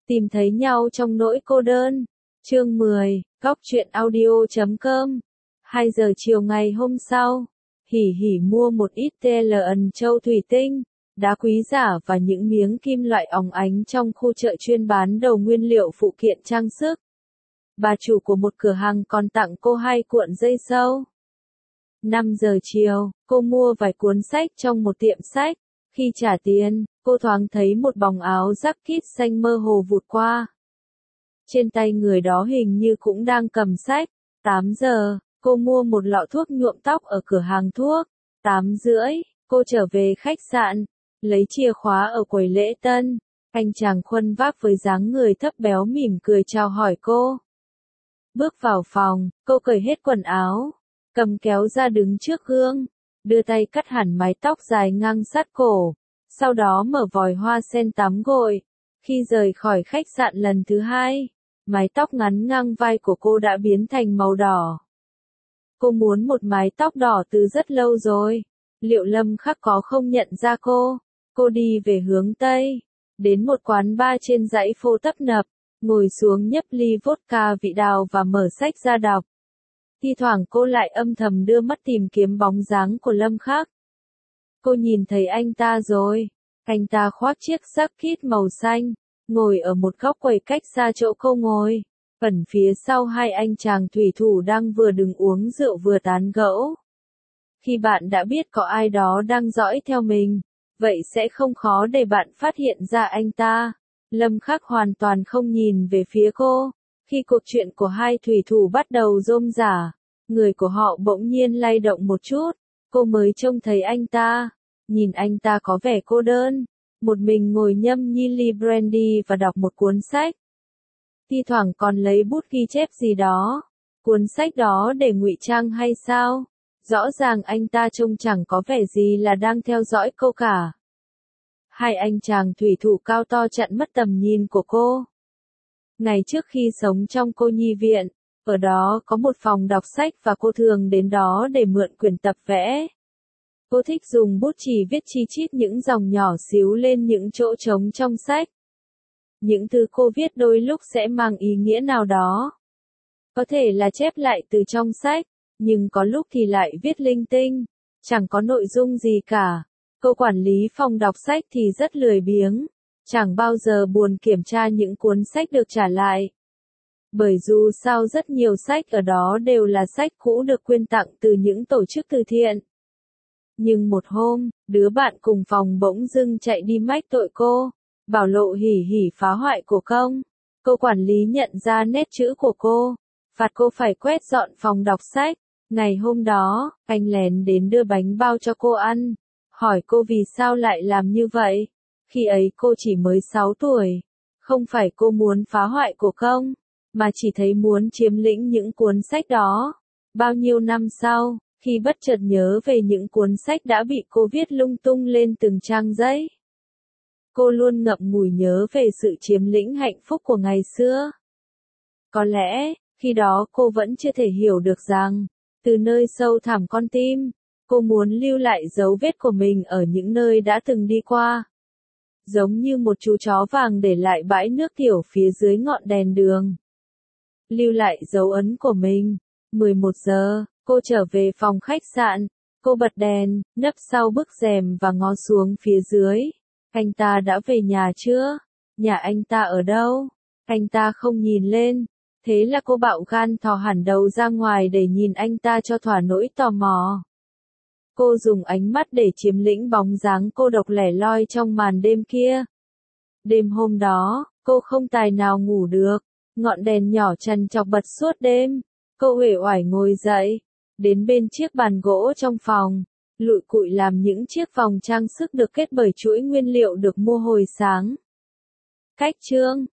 Tìm thấy nhau trong nỗi cô đơn. Chương 10, Góc truyện audio.com. 2 giờ chiều ngày hôm sau, Hỉ Hỉ mua một ít TLN châu thủy tinh, đá quý giả và những miếng kim loại óng ánh trong khu chợ chuyên bán đồ nguyên liệu phụ kiện trang sức. Bà chủ của một cửa hàng còn tặng cô 2 cuộn dây sâu. 5 giờ chiều, cô mua vài cuốn sách trong một tiệm sách. Khi trả tiền, cô thoáng thấy một bóng áo jacket xanh mơ hồ vụt qua. Trên tay người đó hình như cũng đang cầm sách. 8 giờ, cô mua một lọ thuốc nhuộm tóc ở cửa hàng thuốc. 8 rưỡi, cô trở về khách sạn, lấy chìa khóa ở quầy lễ tân. Anh chàng khuân vác với dáng người thấp béo mỉm cười chào hỏi cô. Bước vào phòng, cô cởi hết quần áo, cầm kéo ra đứng trước gương, đưa tay cắt hẳn mái tóc dài ngang sát cổ, sau đó mở vòi hoa sen tắm gội. Khi rời khỏi khách sạn lần thứ 2, mái tóc ngắn ngang vai của cô đã biến thành màu đỏ. Cô muốn một mái tóc đỏ từ rất lâu rồi. Liệu Lâm Khắc có không nhận ra cô? Cô đi về hướng Tây, đến một quán bar trên dãy phố tấp nập, ngồi xuống nhấp ly vodka vị đào và mở sách ra đọc. Thi thoảng cô lại âm thầm đưa mắt tìm kiếm bóng dáng của Lâm Khắc. Cô nhìn thấy anh ta rồi. Anh ta khoác chiếc jacket màu xanh, ngồi ở một góc quầy cách xa chỗ cô ngồi. Ẩn phía sau 2 anh chàng thủy thủ đang vừa đứng uống rượu vừa tán gẫu. Khi bạn đã biết có ai đó đang dõi theo mình, vậy sẽ không khó để bạn phát hiện ra anh ta. Lâm Khắc hoàn toàn không nhìn về phía cô. Khi cuộc chuyện của 2 thủy thủ bắt đầu rôm rả, người của họ bỗng nhiên lay động một chút. Cô mới trông thấy anh ta. Nhìn anh ta có vẻ cô đơn, một mình ngồi nhâm nhi ly brandy và đọc một cuốn sách. Thi thoảng còn lấy bút ghi chép gì đó. Cuốn sách đó để ngụy trang hay sao? Rõ ràng anh ta trông chẳng có vẻ gì là đang theo dõi cô cả. 2 anh chàng thủy thủ cao to chặn mất tầm nhìn của cô. Ngày trước khi sống trong cô nhi viện, ở đó có một phòng đọc sách và cô thường đến đó để mượn quyển tập vẽ. Cô thích dùng bút chì viết chi chít những dòng nhỏ xíu lên những chỗ trống trong sách. Những thứ cô viết đôi lúc sẽ mang ý nghĩa nào đó. Có thể là chép lại từ trong sách, nhưng có lúc thì lại viết linh tinh, chẳng có nội dung gì cả. Cô quản lý phòng đọc sách thì rất lười biếng, chẳng bao giờ buồn kiểm tra những cuốn sách được trả lại. Bởi dù sao rất nhiều sách ở đó đều là sách cũ được quyên tặng từ những tổ chức từ thiện. Nhưng một hôm, đứa bạn cùng phòng bỗng dưng chạy đi mách tội cô, bảo Lộ Hỉ Hỉ phá hoại của công. Cô quản lý nhận ra nét chữ của cô, phạt cô phải quét dọn phòng đọc sách. Ngày hôm đó, anh lén đến đưa bánh bao cho cô ăn, hỏi cô vì sao lại làm như vậy. Khi ấy cô chỉ mới 6 tuổi. Không phải cô muốn phá hoại của công, mà chỉ thấy muốn chiếm lĩnh những cuốn sách đó. Bao nhiêu năm sau, khi bất chợt nhớ về những cuốn sách đã bị cô viết lung tung lên từng trang giấy, cô luôn ngậm ngùi nhớ về sự chiếm lĩnh hạnh phúc của ngày xưa. Có lẽ, khi đó cô vẫn chưa thể hiểu được rằng, từ nơi sâu thẳm con tim, cô muốn lưu lại dấu vết của mình ở những nơi đã từng đi qua. Giống như một chú chó vàng để lại bãi nước tiểu phía dưới ngọn đèn đường. Lưu lại dấu ấn của mình. 11 giờ, cô trở về phòng khách sạn. Cô bật đèn, nấp sau bức rèm và ngó xuống phía dưới. Anh ta đã về nhà chưa? Nhà anh ta ở đâu? Anh ta không nhìn lên. Thế là cô bạo gan thò hẳn đầu ra ngoài để nhìn anh ta cho thỏa nỗi tò mò. Cô dùng ánh mắt để chiếm lĩnh bóng dáng cô độc lẻ loi trong màn đêm kia. Đêm hôm đó, cô không tài nào ngủ được. Ngọn đèn nhỏ trằn trọc bật suốt đêm. Cô uể oải ngồi dậy, đến bên chiếc bàn gỗ trong phòng, lụi cụi làm những chiếc vòng trang sức được kết bởi chuỗi nguyên liệu được mua hồi sáng. Cách chương